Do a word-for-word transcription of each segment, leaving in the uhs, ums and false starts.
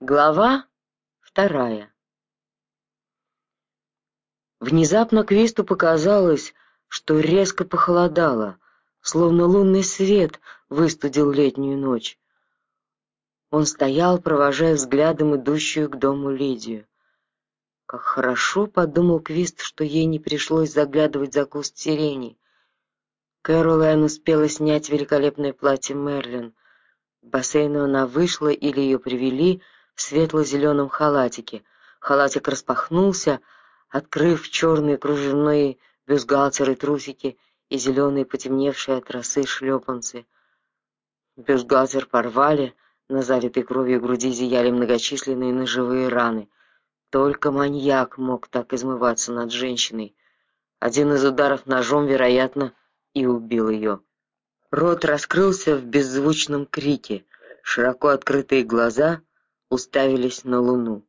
Глава вторая. Внезапно Квисту показалось, что резко похолодало, словно лунный свет выстудил летнюю ночь. Он стоял, провожая взглядом идущую к дому Лидию. Как хорошо, подумал Квист, что ей не пришлось заглядывать за куст сирени. Кэролайн успела снять великолепное платье Мерлин. В бассейну она вышла или ее привели в светло-зеленом халатике. Халатик распахнулся, открыв черные кружевные бюстгальтеры, трусики и зеленые потемневшие от росы шлепанцы. Бюстгальтер порвали, на залитой кровью груди зияли многочисленные ножевые раны. Только маньяк мог так измываться над женщиной. Один из ударов ножом, вероятно, и убил ее. Рот раскрылся в беззвучном крике, широко открытые глаза уставились на луну.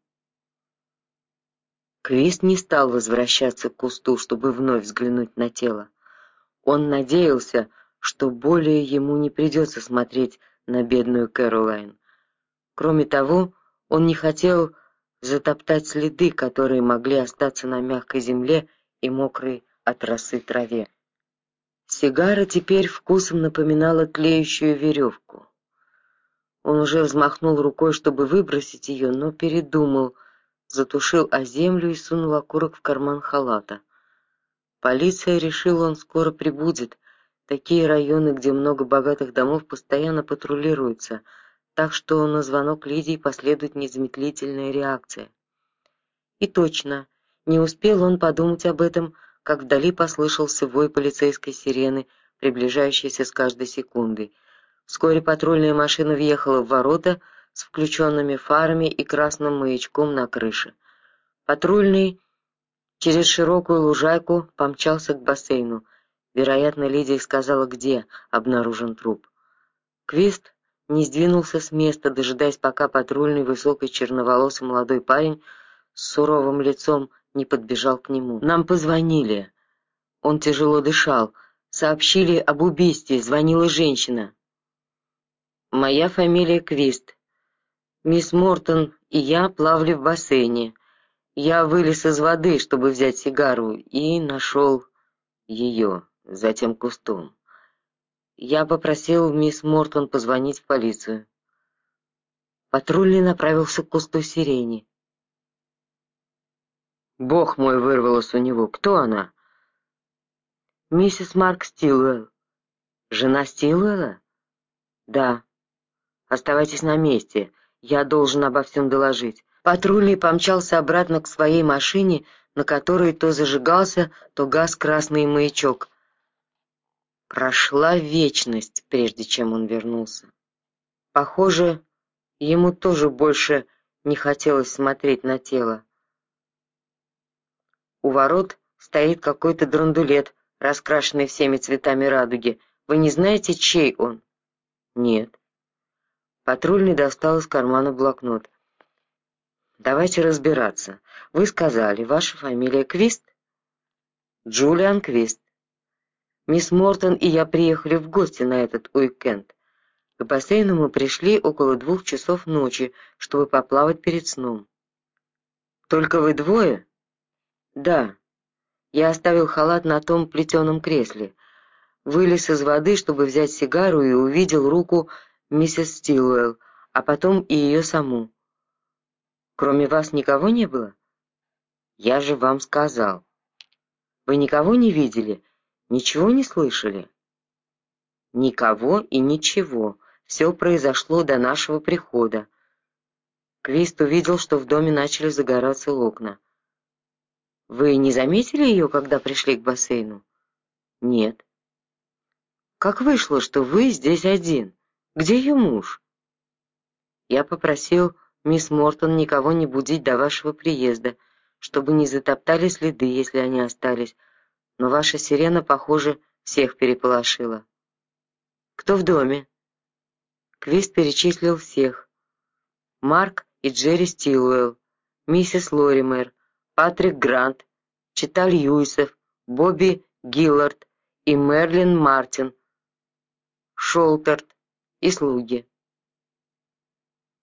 Квист не стал возвращаться к кусту, чтобы вновь взглянуть на тело. Он надеялся, что более ему не придется смотреть на бедную Кэролайн. Кроме того, он не хотел затоптать следы, которые могли остаться на мягкой земле и мокрой от росы траве. Сигара теперь вкусом напоминала тлеющую веревку. Он уже взмахнул рукой, чтобы выбросить ее, но передумал, затушил о землю и сунул окурок в карман халата. Полиция, решил он, скоро прибудет. Такие районы, где много богатых домов, постоянно патрулируются, так что на звонок Лидии последует незамедлительная реакция. И точно, не успел он подумать об этом, как вдали послышался вой полицейской сирены, приближающейся с каждой секундой. Вскоре патрульная машина въехала в ворота с включенными фарами и красным маячком на крыше. Патрульный через широкую лужайку помчался к бассейну. Вероятно, Лидия сказала, где обнаружен труп. Квист не сдвинулся с места, дожидаясь, пока патрульный высокий черноволосый молодой парень с суровым лицом не подбежал к нему. Нам позвонили. Он тяжело дышал. Сообщили об убийстве, звонила женщина. Моя фамилия Квист. Мисс Мортон и я плавали в бассейне. Я вылез из воды, чтобы взять сигару, и нашел ее за тем кустом. Я попросил мисс Мортон позвонить в полицию. Патрульный направился к кусту сирени. Бог мой, вырвалось у него. Кто она? Миссис Марк Стилуэлл. Жена Стилуэлла? Да. Оставайтесь на месте. Я должен обо всем доложить. Патрульный помчался обратно к своей машине, на которой то зажигался, то гас красный маячок. Прошла вечность, прежде чем он вернулся. Похоже, ему тоже больше не хотелось смотреть на тело. У ворот стоит какой-то драндулет, раскрашенный всеми цветами радуги. Вы не знаете, чей он? Нет. Патрульный достал из кармана блокнот. Давайте разбираться. Вы сказали, ваша фамилия Квист? Джулиан Квист. Мисс Мортон и я приехали в гости на этот уикенд. К бассейну мы пришли около двух часов ночи, чтобы поплавать перед сном. Только вы двое? Да. Я оставил халат на том плетеном кресле. Вылез из воды, чтобы взять сигару, и увидел руку миссис Стилуэлл, а потом и ее саму. Кроме вас никого не было? Я же вам сказал. Вы никого не видели? Ничего не слышали? Никого и ничего. Все произошло до нашего прихода. Квист увидел, что в доме начали загораться окна. Вы не заметили ее, когда пришли к бассейну? Нет. Как вышло, что вы здесь один? Где ее муж? Я попросил мисс Мортон никого не будить до вашего приезда, чтобы не затоптали следы, если они остались, но ваша сирена, похоже, всех переполошила. Кто в доме? Квист перечислил всех. Марк и Джерри Стилуэлл, миссис Лоример, Патрик Грант, Чита Льюисов, Бобби Гиллард и Мерлин Мартин, Шолтерт и слуги.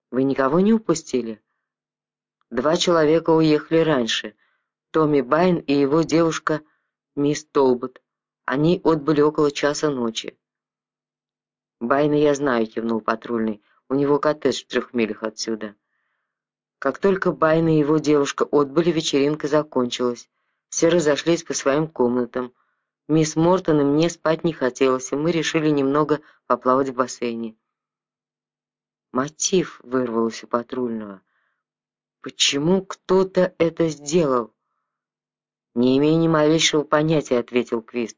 Вы никого не упустили? Два человека уехали раньше. Томми Байн и его девушка мисс Толбот. Они отбыли около часа ночи. Байна я знаю, кивнул патрульный. У него коттедж в трех милях отсюда. Как только Байн и его девушка отбыли, вечеринка закончилась. Все разошлись по своим комнатам. Мисс Мортон и мне спать не хотелось, и мы решили немного поплавать в бассейне. Мотив вырвался у патрульного. Почему кто-то это сделал? Не имею ни малейшего понятия, ответил Квист.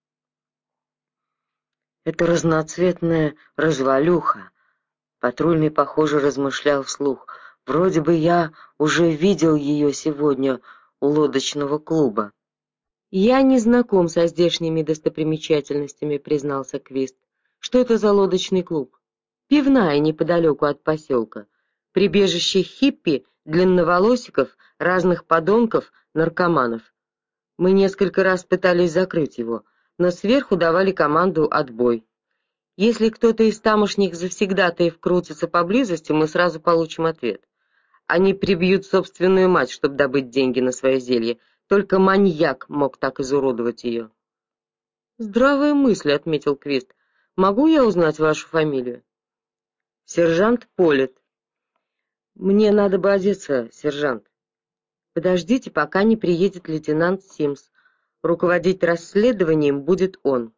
Это разноцветная развалюха. Патрульный, похоже, размышлял вслух. Вроде бы я уже видел ее сегодня у лодочного клуба. Я не знаком со здешними достопримечательностями, признался Квист. Что это за лодочный клуб? Пивная неподалеку от поселка. Прибежище хиппи, длинноволосиков, разных подонков, наркоманов. Мы несколько раз пытались закрыть его, но сверху давали команду «отбой». Если кто-то из тамошних завсегдатаев крутится поблизости, мы сразу получим ответ. Они прибьют собственную мать, чтобы добыть деньги на свое зелье. Только маньяк мог так изуродовать ее. «Здравая мысль», — отметил Квист. «Могу я узнать вашу фамилию?» «Сержант Полет». «Мне надо бы одеться, сержант». «Подождите, пока не приедет лейтенант Симс. Руководить расследованием будет он».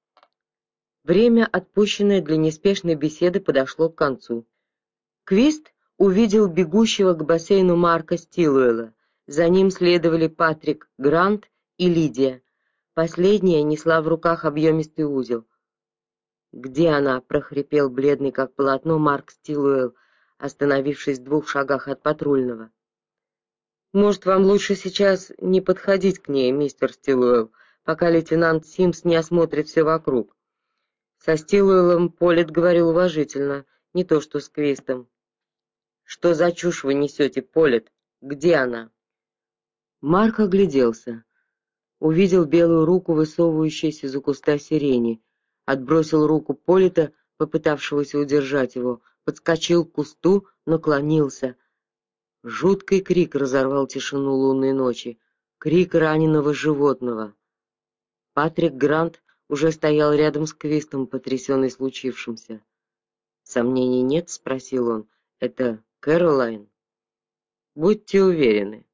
Время, отпущенное для неспешной беседы, подошло к концу. Квист увидел бегущего к бассейну Марка Стилуэлла. За ним следовали Патрик Грант и Лидия. Последняя несла в руках объемистый узел. «Где она?» — прохрипел бледный как полотно Марк Стилуэлл, остановившись в двух шагах от патрульного. «Может, вам лучше сейчас не подходить к ней, мистер Стилуэлл, пока лейтенант Симс не осмотрит все вокруг». Со Стилуэллом Полет говорил уважительно, не то что с Квистом. «Что за чушь вы несете, Полет? Где она?» Марк огляделся. Увидел белую руку, высовывающуюся из-за куста сирени. Отбросил руку Полета, попытавшегося удержать его, подскочил к кусту, наклонился. Жуткий крик разорвал тишину лунной ночи. Крик раненого животного. Патрик Грант уже стоял рядом с Квистом, потрясенный случившимся. «Сомнений нет?» — спросил он. «Это Кэролайн?» «Будьте уверены».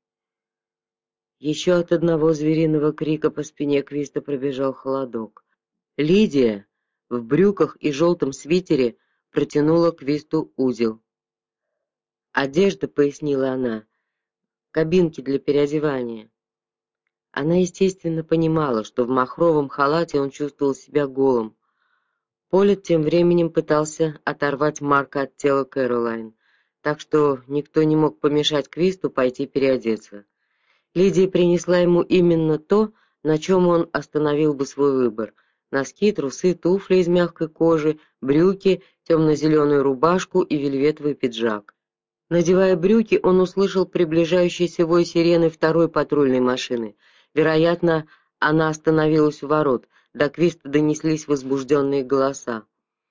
Еще от одного звериного крика по спине Квиста пробежал холодок. Лидия в брюках и желтом свитере протянула Квисту узел. «Одежда», — пояснила она, — «кабинки для переодевания». Она, естественно, понимала, что в махровом халате он чувствовал себя голым. Полет тем временем пытался оторвать Марка от тела Кэролайн, так что никто не мог помешать Квисту пойти переодеться. Лидия принесла ему именно то, на чем он остановил бы свой выбор: носки, трусы, туфли из мягкой кожи, брюки, темно-зеленую рубашку и вельветовый пиджак. Надевая брюки, он услышал приближающийся вой сирены второй патрульной машины. Вероятно, она остановилась у ворот. До Квиста донеслись возбужденные голоса.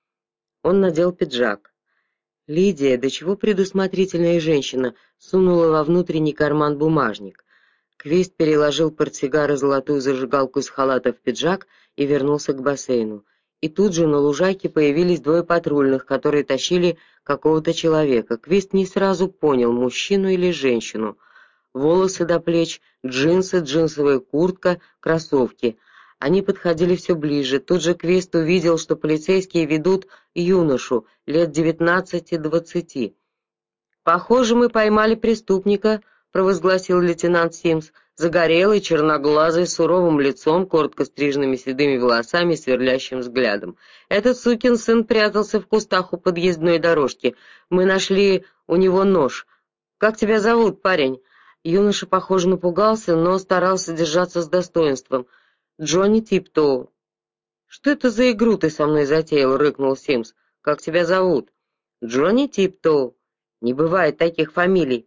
Он надел пиджак. Лидия, до чего предусмотрительная женщина, сунула во внутренний карман бумажник. Квист переложил портсигар и золотую зажигалку из халата в пиджак и вернулся к бассейну. И тут же на лужайке появились двое патрульных, которые тащили какого-то человека. Квист не сразу понял, мужчину или женщину. Волосы до плеч, джинсы, джинсовая куртка, кроссовки. Они подходили все ближе. Тут же Квист увидел, что полицейские ведут юношу лет девятнадцати-двадцати. «Похоже, мы поймали преступника», — провозгласил лейтенант Симс, загорелый, черноглазый, с суровым лицом, коротко стриженными седыми волосами и сверлящим взглядом. «Этот сукин сын прятался в кустах у подъездной дорожки. Мы нашли у него нож. Как тебя зовут, парень?» Юноша, похоже, напугался, но старался держаться с достоинством. «Джонни Типтоу». «Что это за игру ты со мной затеял?» — рыкнул Симс. «Как тебя зовут?» «Джонни Типтоу. Не бывает таких фамилий».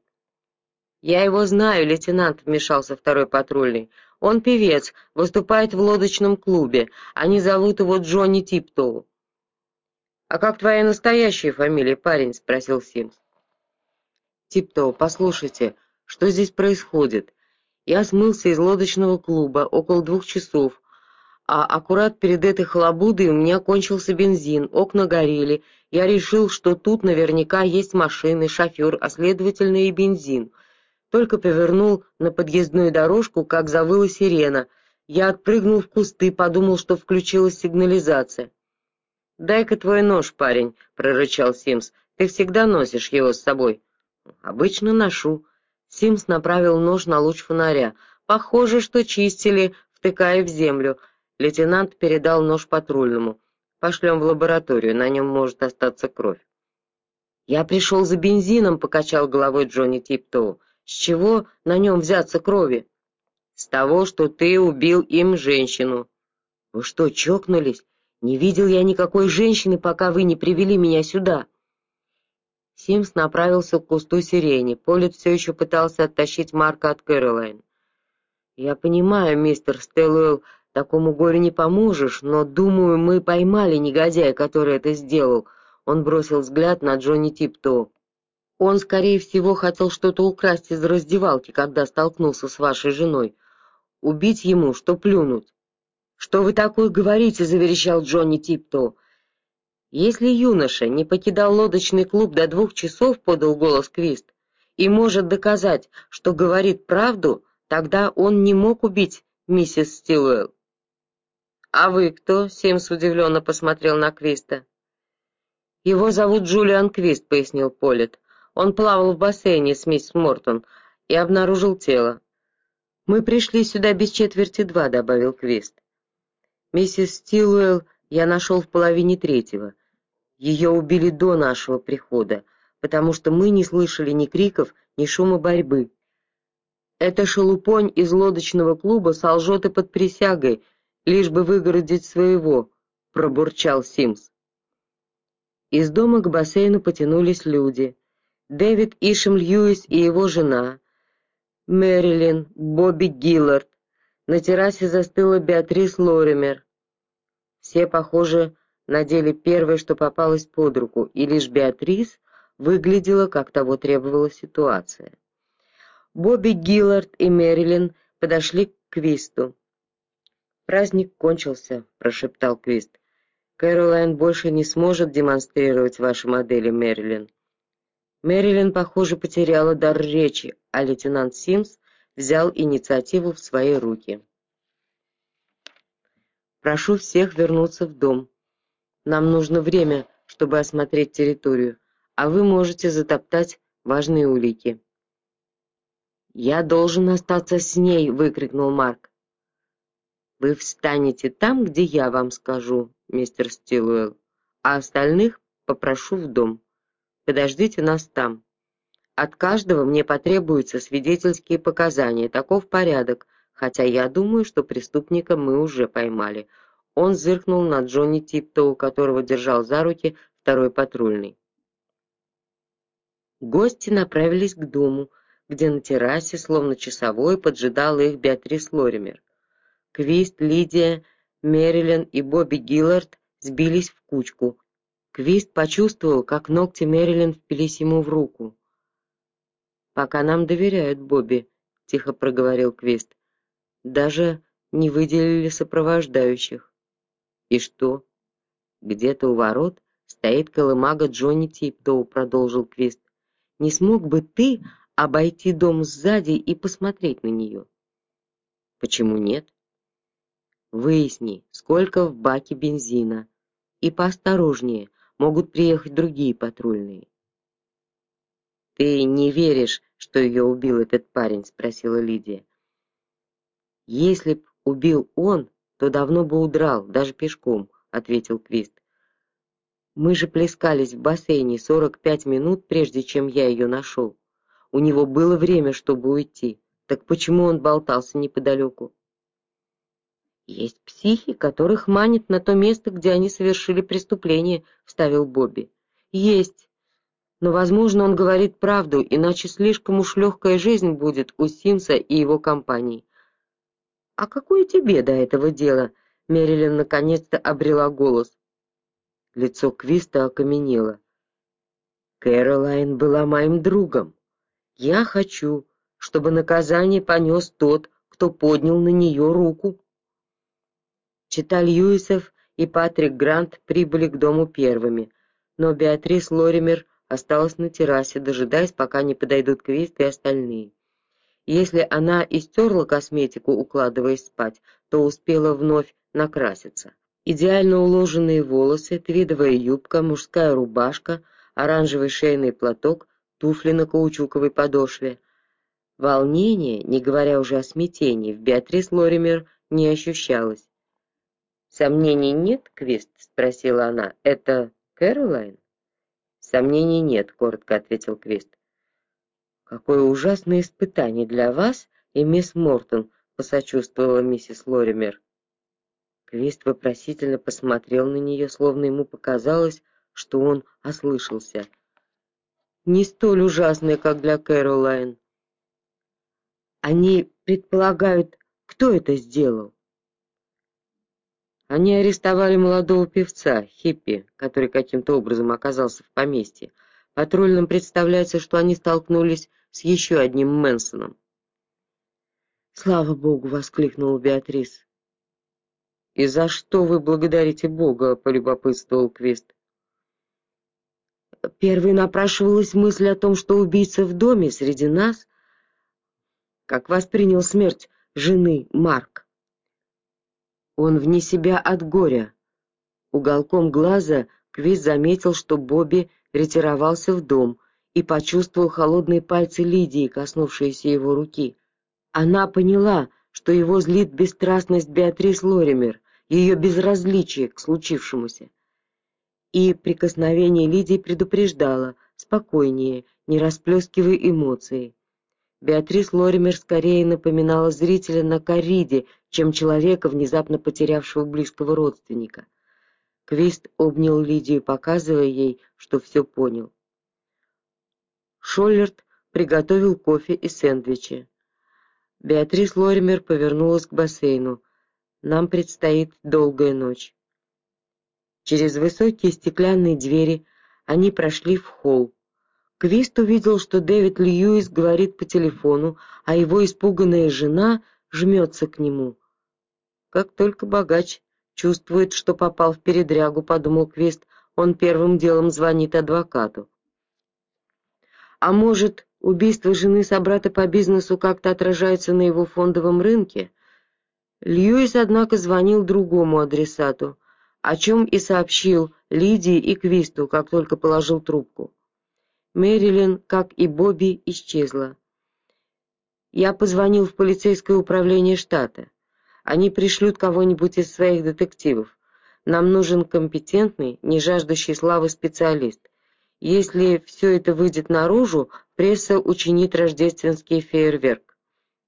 «Я его знаю, лейтенант», — вмешался второй патрульный. «Он певец, выступает в лодочном клубе. Они зовут его Джонни Типтоу». «А как твоя настоящая фамилия, парень?» — спросил Симс. Типтоу, послушайте, что здесь происходит? Я смылся из лодочного клуба около двух часов, а аккурат перед этой халабудой у меня кончился бензин, окна горели. Я решил, что тут наверняка есть машины, шофер, а следовательно и бензин. Только повернул на подъездную дорожку, как завыла сирена. Я отпрыгнул в кусты, подумал, что включилась сигнализация. «Дай-ка твой нож, парень», — прорычал Симс. «Ты всегда носишь его с собой?» «Обычно ношу». Симс направил нож на луч фонаря. «Похоже, что чистили, втыкая в землю». Лейтенант передал нож патрульному. «Пошлем в лабораторию, на нем может остаться кровь». «Я пришел за бензином», — покачал головой Джонни Типтоу. «С чего на нем взяться крови?» «С того, что ты убил им женщину». «Вы что, чокнулись? Не видел я никакой женщины, пока вы не привели меня сюда». Симс направился к кусту сирени. Полет все еще пытался оттащить Марка от Кэролайн. «Я понимаю, мистер Стэллуэлл, такому горю не поможешь, но, думаю, мы поймали негодяя, который это сделал». Он бросил взгляд на Джонни Типтоу. «Он, скорее всего, хотел что-то украсть из раздевалки, когда столкнулся с вашей женой. Убить ему, что плюнуть». «Что вы такое говорите?» — заверещал Джонни Типтоу. «Если юноша не покидал лодочный клуб до двух часов, — подал голос Квист, — и может доказать, что говорит правду, тогда он не мог убить миссис Стилуэлл». «А вы кто?» — Симс удивленно посмотрел на Квиста. «Его зовут Джулиан Квист», — пояснил Полет. «Он плавал в бассейне с мисс Мортон и обнаружил тело». «Мы пришли сюда без четверти два», — добавил Квист. «Миссис Стилуэлл я нашел в половине третьего. Ее убили до нашего прихода, потому что мы не слышали ни криков, ни шума борьбы. Эта шелупонь из лодочного клуба солжет и под присягой, лишь бы выгородить своего», — пробурчал Симс. Из дома к бассейну потянулись люди. Дэвид Ишем Льюис и его жена, Мэрилин, Бобби Гиллард. На террасе застыла Беатрис Лоример. Все, похоже, надели первое, что попалось под руку, и лишь Беатрис выглядела, как того требовала ситуация. Бобби Гиллард и Мэрилин подошли к Квисту. «Праздник кончился», — прошептал Квист. «Кэролайн больше не сможет демонстрировать ваши модели, Мэрилин». Мэрилин, похоже, потеряла дар речи, а лейтенант Симс взял инициативу в свои руки. «Прошу всех вернуться в дом. Нам нужно время, чтобы осмотреть территорию, а вы можете затоптать важные улики». «Я должен остаться с ней!» — выкрикнул Марк. «Вы встанете там, где я вам скажу, мистер Стилуэлл, а остальных попрошу в дом. Подождите нас там. От каждого мне потребуются свидетельские показания, таков порядок, хотя я думаю, что преступника мы уже поймали». Он зыркнул на Джонни Типтоу, которого держал за руки второй патрульный. Гости направились к дому, где на террасе, словно часовой, поджидала их Беатрис Лоример. Квист, Лидия, Мэрилин и Бобби Гиллард сбились в кучку. Квист почувствовал, как ногти Мэрилин впились ему в руку. «Пока нам доверяют, Бобби», — тихо проговорил Квист. «Даже не выделили сопровождающих». «И что?» «Где-то у ворот стоит колымага Джонни Типтоу», — продолжил Квист. «Не смог бы ты обойти дом сзади и посмотреть на нее?» «Почему нет?» «Выясни, сколько в баке бензина. И поосторожнее, могут приехать другие патрульные». «Ты не веришь, что ее убил этот парень?» — спросила Лидия. «Если б убил он, то давно бы удрал, даже пешком», — ответил Квист. «Мы же плескались в бассейне сорок пять минут, прежде чем я ее нашел. У него было время, чтобы уйти. Так почему он болтался неподалеку?» «Есть психи, которых манит на то место, где они совершили преступление», — вставил Бобби. «Есть. Но, возможно, он говорит правду, иначе слишком уж легкая жизнь будет у Симса и его компании». «А какое тебе до этого дело?» — Мэрилин наконец-то обрела голос. Лицо Квиста окаменело. «Кэролайн была моим другом. Я хочу, чтобы наказание понес тот, кто поднял на нее руку. Чита Льюисов и Патрик Грант прибыли к дому первыми, но Беатрис Лоример осталась на террасе, дожидаясь, пока не подойдут Квист и остальные. Если она истерла косметику, укладываясь спать, то успела вновь накраситься. Идеально уложенные волосы, твидовая юбка, мужская рубашка, оранжевый шейный платок, туфли на каучуковой подошве. Волнение, не говоря уже о смятении, в Беатрис Лоример не ощущалось. «Сомнений нет, Квист?» — спросила она. «Это Кэролайн?» «Сомнений нет», — коротко ответил Квист. «Какое ужасное испытание для вас и мисс Мортон», — посочувствовала миссис Лоример. Квист вопросительно посмотрел на нее, словно ему показалось, что он ослышался. «Не столь ужасное, как для Кэролайн». «Они предполагают, кто это сделал?» Они арестовали молодого певца, хиппи, который каким-то образом оказался в поместье. Патрульным представляется, что они столкнулись с еще одним Мэнсоном. «Слава Богу!» — воскликнула Беатрис. «И за что вы благодарите Бога?» — полюбопытствовал Квист. Первой напрашивалась мысль о том, что убийца в доме среди нас. Как воспринял смерть жены Марк? Он вне себя от горя. Уголком глаза Квист заметил, что Бобби ретировался в дом, и почувствовал холодные пальцы Лидии, коснувшиеся его руки. Она поняла, что его злит бесстрастность Беатрис Лоример, ее безразличие к случившемуся. И прикосновение Лидии предупреждало: спокойнее, не расплескивай эмоции. Беатрис Лоример скорее напоминала зрителя на корриде, чем человека, внезапно потерявшего близкого родственника. Квист обнял Лидию, показывая ей, что все понял. Шоллерт приготовил кофе и сэндвичи. Беатрис Лоример повернулась к бассейну. Нам предстоит долгая ночь. Через высокие стеклянные двери они прошли в холл. Квист увидел, что Дэвид Льюис говорит по телефону, а его испуганная жена жмется к нему. Как только богач чувствует, что попал в передрягу, подумал Квист, он первым делом звонит адвокату. А может, убийство жены собрата по бизнесу как-то отражается на его фондовом рынке? Льюис, однако, звонил другому адресату, о чем и сообщил Лидии и Квисту, как только положил трубку. Мэрилин, как и Бобби, исчезла. Я позвонил в полицейское управление штата. Они пришлют кого-нибудь из своих детективов. Нам нужен компетентный, не жаждущий славы специалист. Если все это выйдет наружу, пресса учинит рождественский фейерверк.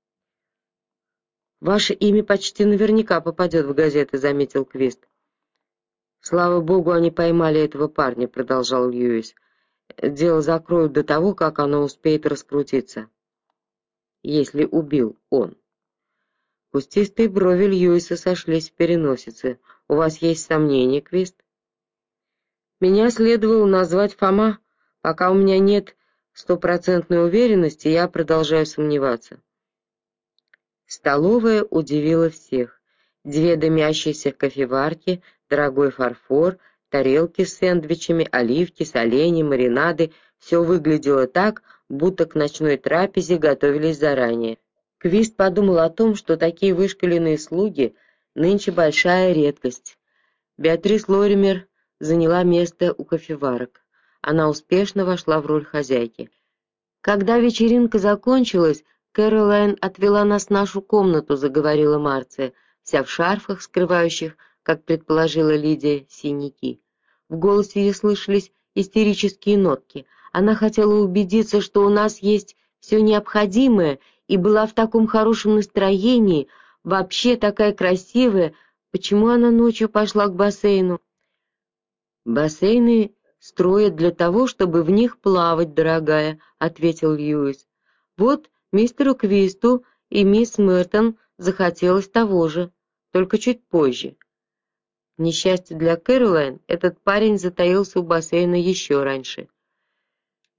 «Ваше имя почти наверняка попадет в газеты», — заметил Квист. «Слава богу, они поймали этого парня», — продолжал Льюис. «Дело закроют до того, как оно успеет раскрутиться. Если убил он». Кустистые брови Льюиса сошлись в переносице. «У вас есть сомнения, Квист?» «Меня следовало назвать Фома. Пока у меня нет стопроцентной уверенности, я продолжаю сомневаться». Столовая удивила всех. Две дымящиеся кофеварки, дорогой фарфор, тарелки с сэндвичами, оливки, соленья, маринады — все выглядело так, будто к ночной трапезе готовились заранее. Квист подумал о том, что такие вышколенные слуги нынче большая редкость. Беатрис Лоример заняла место у кофеварок. Она успешно вошла в роль хозяйки. «Когда вечеринка закончилась, Кэролайн отвела нас в нашу комнату», — заговорила Марция, вся в шарфах, скрывающих, как предположила Лидия, синяки. В голосе ее слышались истерические нотки. Она хотела убедиться, что у нас есть все необходимое, и была в таком хорошем настроении, вообще такая красивая. Почему она ночью пошла к бассейну? «Бассейны строят для того, чтобы в них плавать, дорогая», — ответил Льюис. «Вот мистеру Квисту и мисс Мертон захотелось того же, только чуть позже». К несчастью для Кэролайн, этот парень затаился у бассейна еще раньше.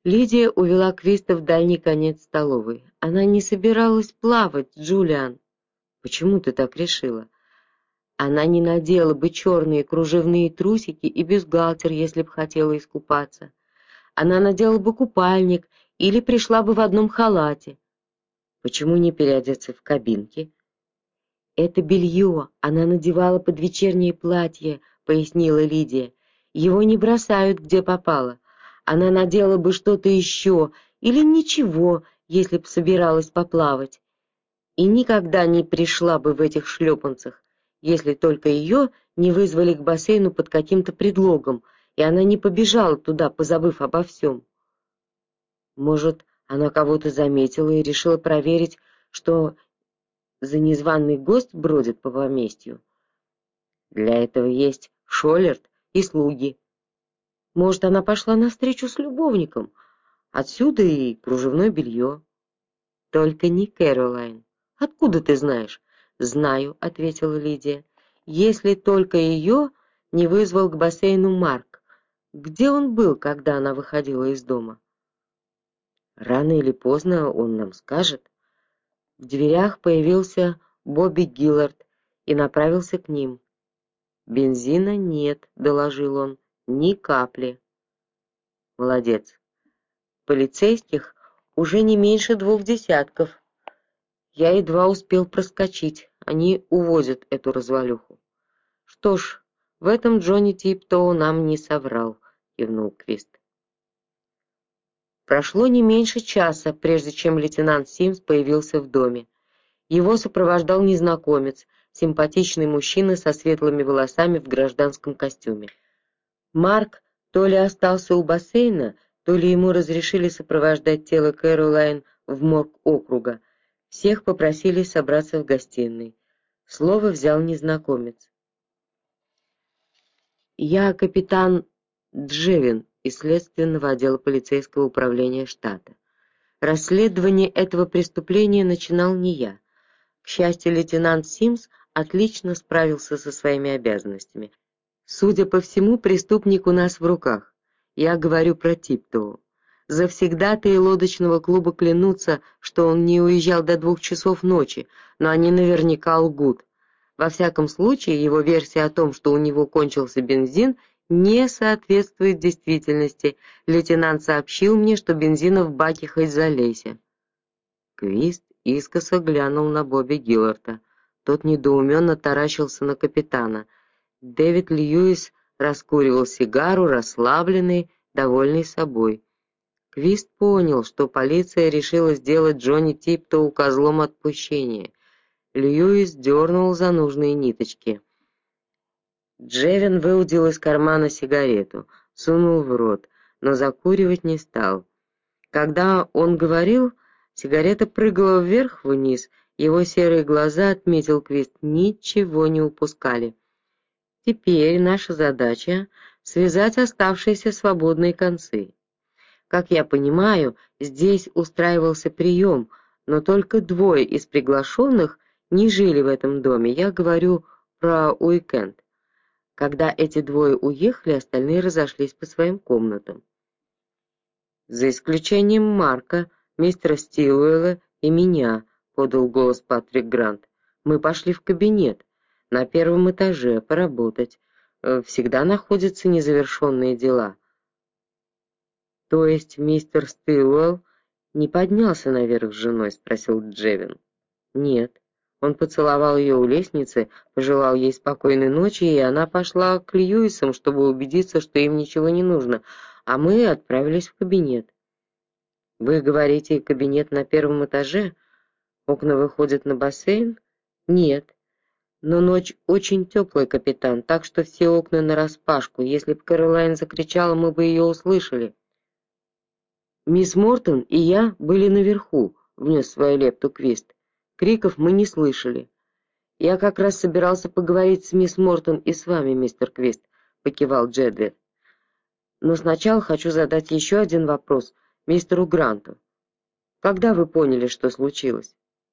Лидия увела Квиста в дальний конец столовой. Она не собиралась плавать, Джулиан. Почему ты так решила? Она не надела бы черные кружевные трусики и бюстгальтер, если б хотела искупаться. Она надела бы купальник или пришла бы в одном халате. Почему не переодеться в кабинке? Это белье она надевала под вечернее платье, пояснила Лидия. Его не бросают где попало. Она надела бы что-то еще или ничего, если б собиралась поплавать. И никогда не пришла бы в этих шлепанцах, если только ее не вызвали к бассейну под каким-то предлогом, и она не побежала туда, позабыв обо всем. Может, она кого-то заметила и решила проверить, что за незваный гость бродит по поместью. Для этого есть Шолерт и слуги. Может, она пошла навстречу с любовником. Отсюда и кружевное белье. Только не Кэролайн. Откуда ты знаешь? Знаю, ответила Лидия. Если только ее не вызвал к бассейну Марк. Где он был, когда она выходила из дома? Рано или поздно он нам скажет. В дверях появился Бобби Гиллард и направился к ним. Бензина нет, доложил он, ни капли. Молодец. Полицейских уже не меньше двух десятков. Я едва успел проскочить. Они увозят эту развалюху. Что ж, в этом Джонни Типтоу нам не соврал, кивнул Квист. Прошло не меньше часа, прежде чем лейтенант Симс появился в доме. Его сопровождал незнакомец, симпатичный мужчина со светлыми волосами в гражданском костюме. Марк то ли остался у бассейна, то ли ему разрешили сопровождать тело Кэролайн в морг округа. Всех попросили собраться в гостиной. Слово взял незнакомец. Я капитан Джевин из следственного отдела полицейского управления штата. Расследование этого преступления начинал не я. К счастью, лейтенант Симс отлично справился со своими обязанностями. Судя по всему, преступник у нас в руках. Я говорю про Типтоу. Завсегдатаи лодочного клуба клянутся, что он не уезжал до двух часов ночи, но они наверняка лгут. Во всяком случае, его версия о том, что у него кончился бензин, не соответствует действительности. Лейтенант сообщил мне, что бензина в баке хоть залейся. Квист искоса глянул на Бобби Гилларда. Тот недоуменно таращился на капитана. Дэвид Льюис раскуривал сигару, расслабленный, довольный собой. Квист понял, что полиция решила сделать Джонни Типтоу козлом отпущения. Льюис дернул за нужные ниточки. Джевин выудил из кармана сигарету, сунул в рот, но закуривать не стал. Когда он говорил, сигарета прыгала вверх-вниз, его серые глаза, отметил Квист, ничего не упускали. Теперь наша задача — связать оставшиеся свободные концы. Как я понимаю, здесь устраивался прием, но только двое из приглашенных не жили в этом доме. Я говорю про уикенд. Когда эти двое уехали, остальные разошлись по своим комнатам. За исключением Марка, мистера Стилуэлла и меня, подал голос Патрик Грант. Мы пошли в кабинет на первом этаже поработать. Всегда находятся незавершенные дела. То есть мистер Стилуэлл не поднялся наверх с женой, спросил Джевин. Нет. Он поцеловал ее у лестницы, пожелал ей спокойной ночи, и она пошла к Льюисам, чтобы убедиться, что им ничего не нужно, а мы отправились в кабинет. Вы говорите, кабинет на первом этаже? Окна выходят на бассейн? Нет. Но ночь очень теплая, капитан, так что все окна нараспашку. Если бы Кэролайн закричала, мы бы ее услышали. Мисс Мортон и я были наверху, внес свою лепту Квист. Криков мы не слышали. Я как раз собирался поговорить с мисс Мортон и с вами, мистер Квист, покивал Джедвин. Но сначала хочу задать еще один вопрос мистеру Гранту. Когда вы поняли, что случилось?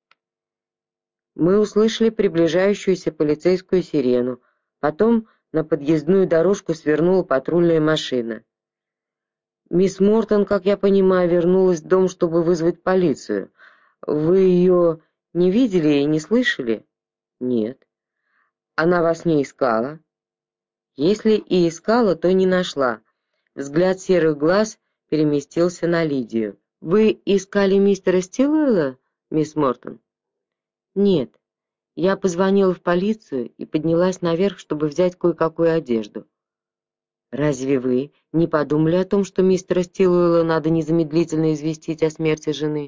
Мы услышали приближающуюся полицейскую сирену. Потом на подъездную дорожку свернула патрульная машина. Мисс Мортон, как я понимаю, вернулась в дом, чтобы вызвать полицию. Вы ее не видели и не слышали? Нет. Она вас не искала? Если и искала, то не нашла. Взгляд серых глаз переместился на Лидию. Вы искали мистера Стиллуэлла, мисс Мортон? Нет. Я позвонила в полицию и поднялась наверх, чтобы взять кое-какую одежду. Разве вы не подумали о том, что мистера Стиллуэлла надо незамедлительно известить о смерти жены?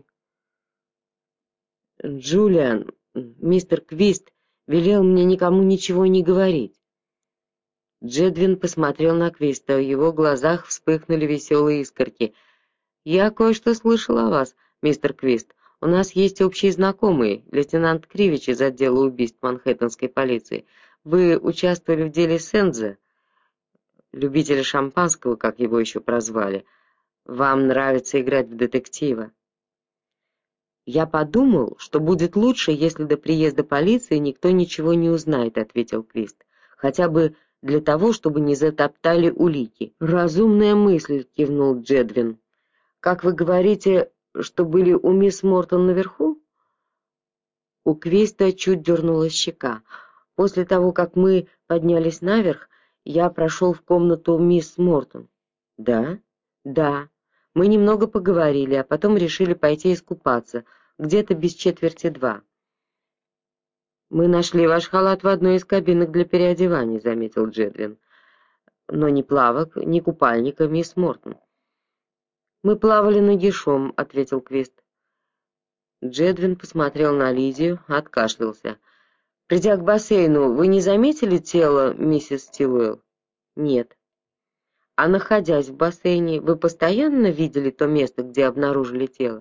Джулиан, мистер Квист велел мне никому ничего не говорить. Джедвин посмотрел на Квиста, в его глазах вспыхнули веселые искорки. Я кое-что слышал о вас, мистер Квист. У нас есть общий знакомый, лейтенант Кривич из отдела убийств Манхэттенской полиции. Вы участвовали в деле Сенза, любителя шампанского, как его еще прозвали. Вам нравится играть в детектива. Я подумал, что будет лучше, если до приезда полиции никто ничего не узнает, ответил Квист. Хотя бы для того, чтобы не затоптали улики. Разумная мысль, кивнул Джедвин. Как вы говорите, что были у мисс Мортон наверху? У Квиста чуть дернулась щека. После того, как мы поднялись наверх, я прошел в комнату мисс Мортон. Да? Да. Мы немного поговорили, а потом решили пойти искупаться, где-то без четверти два. Мы нашли ваш халат в одной из кабинок для переодевания, заметил Джедвин. Но ни плавок, ни купальника, мисс Мортон. Мы плавали нагишом, ответил Квист. Джедвин посмотрел на Лидию, откашлялся. Придя к бассейну, вы не заметили тело миссис Стиллуэлл? Нет. А находясь в бассейне, вы постоянно видели то место, где обнаружили тело?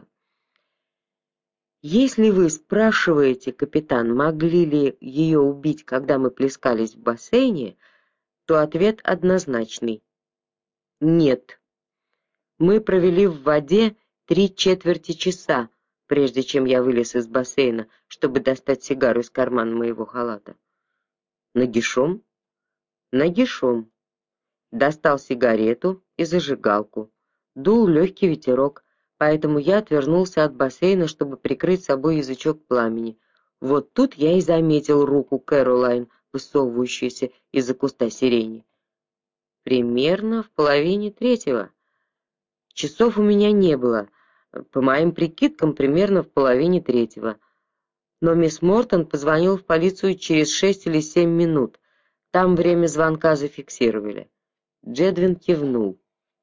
Если вы спрашиваете, капитан, могли ли ее убить, когда мы плескались в бассейне, то ответ однозначный. Нет. Мы провели в воде три четверти часа, прежде чем я вылез из бассейна, чтобы достать сигару из кармана моего халата. Нагишом? Нагишом. Достал сигарету и зажигалку. Дул легкий ветерок, поэтому я отвернулся от бассейна, чтобы прикрыть собой язычок пламени. Вот тут я и заметил руку Кэролайн, высовывающуюся из-за куста сирени. Примерно в половине третьего. Часов у меня не было. По моим прикидкам, примерно в половине третьего. Но мисс Мортон позвонила в полицию через шесть или семь минут. Там время звонка зафиксировали. Джедвин кивнул.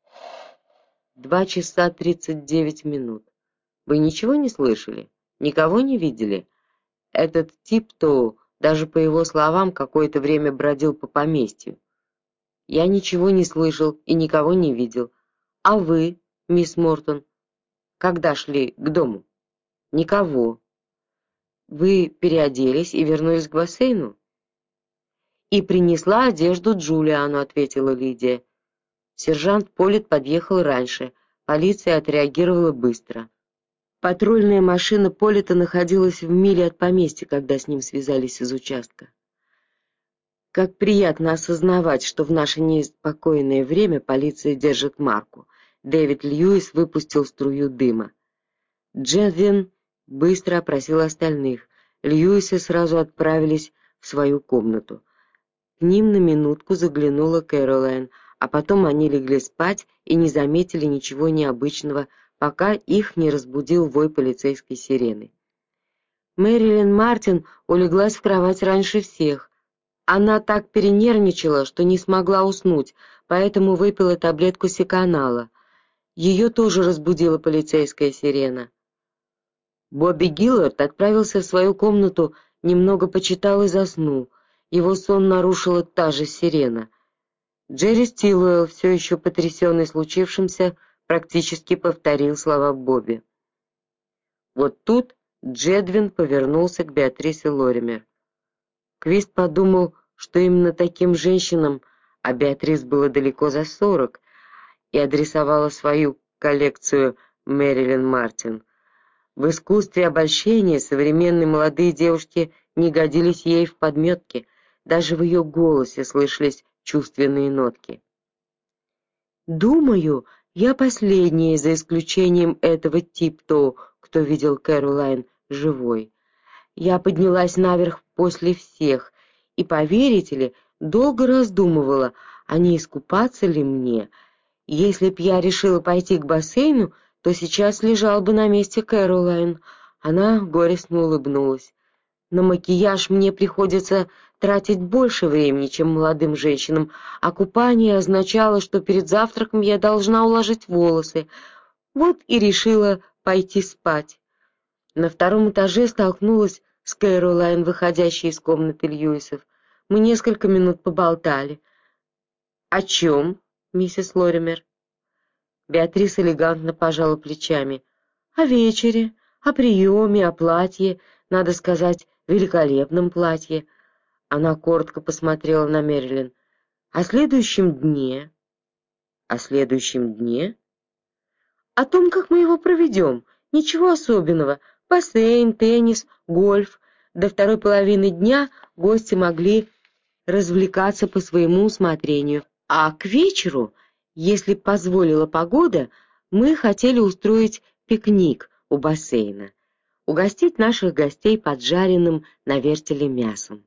Два часа тридцать девять минут. Вы ничего не слышали? Никого не видели? Этот тип-то, даже по его словам, какое-то время бродил по поместью. Я ничего не слышал и никого не видел. А вы, мисс Мортон, когда шли к дому? Никого. Вы переоделись и вернулись к бассейну? И принесла одежду Джулиану, ответила Лидия. Сержант Поллит подъехал раньше. Полиция отреагировала быстро. Патрульная машина Поллита находилась в миле от поместья, когда с ним связались из участка. Как приятно осознавать, что в наше неспокойное время полиция держит марку. Дэвид Льюис выпустил струю дыма. Джедвин быстро опросил остальных. Льюисы сразу отправились в свою комнату. К ним на минутку заглянула Кэролайн, а потом они легли спать и не заметили ничего необычного, пока их не разбудил вой полицейской сирены. Мэрилин Мартин улеглась в кровать раньше всех. Она так перенервничала, что не смогла уснуть, поэтому выпила таблетку секанала. Ее тоже разбудила полицейская сирена. Бобби Гиллард отправился в свою комнату, немного почитал и заснул. Его сон нарушила та же сирена. Джерри Стиллуэлл, все еще потрясенный случившимся, практически повторил слова Бобби. Вот тут Джедвин повернулся к Беатрисе Лоример. Квист подумал, что именно таким женщинам, а Беатрис было далеко за сорок, и адресовала свою коллекцию Мэрилин Мартин. В искусстве обольщения современные молодые девушки не годились ей в подметке, даже в ее голосе слышались чувственные нотки. «Думаю, Я последняя, за исключением этого Типтоу, кто видел Кэролайн живой. Я поднялась наверх после всех и, поверите ли, долго раздумывала, а не искупаться ли мне. Если б я решила пойти к бассейну, то сейчас лежал бы на месте Кэролайн. Она горестно улыбнулась. На макияж мне приходится тратить больше времени, чем молодым женщинам, а купание означало, что перед завтраком я должна уложить волосы. Вот и решила пойти спать. На втором этаже столкнулась с Кэролайн, выходящей из комнаты Льюисов. Мы несколько минут поболтали. — О чем, миссис Лоример? Беатрис элегантно пожала плечами. — О вечере, о приеме, о платье, надо сказать, великолепном платье. Она коротко посмотрела на Мэрилин. — О следующем дне. — О следующем дне? — О том, как мы его проведем. Ничего особенного. Бассейн, теннис, гольф. До второй половины дня гости могли развлекаться по своему усмотрению. А к вечеру, если позволила погода, мы хотели устроить пикник у бассейна, угостить наших гостей поджаренным на вертеле мясом.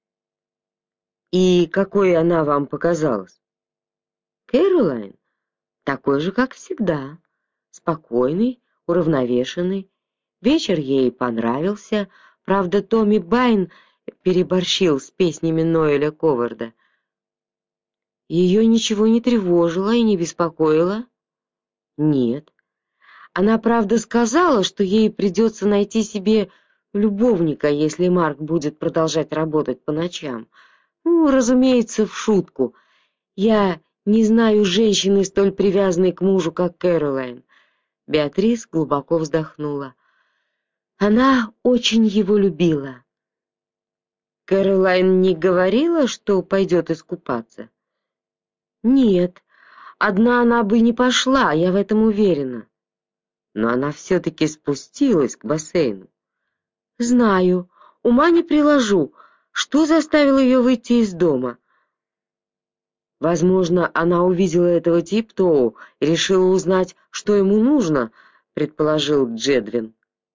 И какой она вам показалась? Кэролайн? Такой же, как всегда. Спокойный, уравновешенный. Вечер ей понравился. Правда, Томми Байн переборщил с песнями Ноэля Коварда. Ее ничего не тревожило и не беспокоило? Нет. Она, правда, сказала, что ей придется найти себе любовника, если Марк будет продолжать работать по ночам. Ну, разумеется, в шутку. Я не знаю женщины, столь привязанной к мужу, как Кэролайн. Беатрис глубоко вздохнула. Она очень его любила. Кэролайн не говорила, что пойдет искупаться? Нет, одна она бы не пошла, я в этом уверена. Но она все-таки спустилась к бассейну. Знаю, ума не приложу, что заставило ее выйти из дома. Возможно, она увидела этого Типтоу и решила узнать, что ему нужно, предположил Джедвин.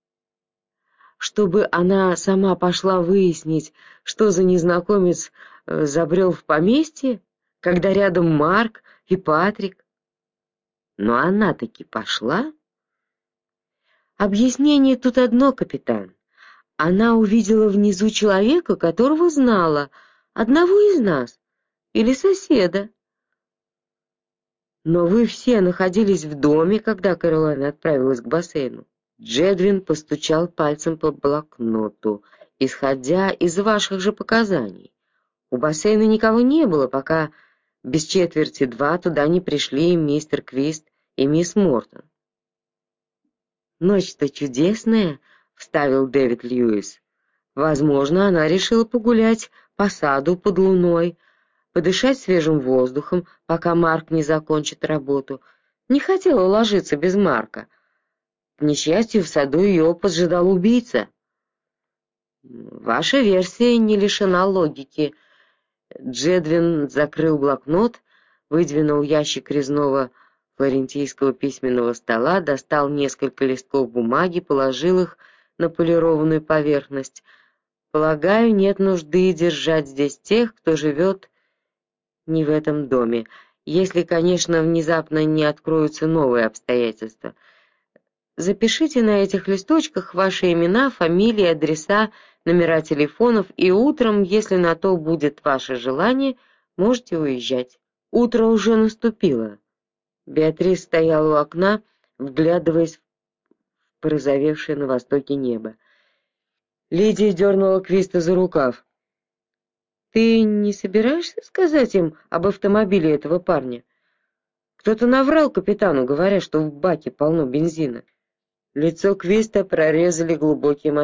Чтобы она сама пошла выяснить, что за незнакомец э, забрел в поместье, когда рядом Марк и Патрик. Но она таки пошла. Объяснение тут одно, капитан. Она увидела внизу человека, которого знала, одного из нас, или соседа. Но вы все находились в доме, когда Кэролайн отправилась к бассейну. Джедвин постучал пальцем по блокноту. Исходя из ваших же показаний, у бассейна никого не было, пока без четверти два туда не пришли мистер Квист и мисс Мортон. «Ночь-то чудесная», — вставил Дэвид Льюис. «Возможно, она решила погулять по саду под луной, подышать свежим воздухом, пока Марк не закончит работу. Не хотела ложиться без Марка. К несчастью, в саду ее поджидал убийца». «Ваша версия не лишена логики». Джедвин закрыл блокнот, выдвинул ящик резного флорентийского письменного стола, достал несколько листков бумаги, положил их на полированную поверхность. «Полагаю, нет нужды держать здесь тех, кто живет не в этом доме, если, конечно, внезапно не откроются новые обстоятельства. Запишите на этих листочках ваши имена, фамилии, адреса, номера телефонов, и утром, если на то будет ваше желание, можете уезжать». Утро уже наступило. Беатрис стояла у окна, вглядываясь в порозовевшее на востоке небо. Лидия дернула Квиста за рукав. «Ты не собираешься сказать им об автомобиле этого парня? Кто-то наврал капитану, говоря, что в баке полно бензина». Лицо Квиста прорезали глубокие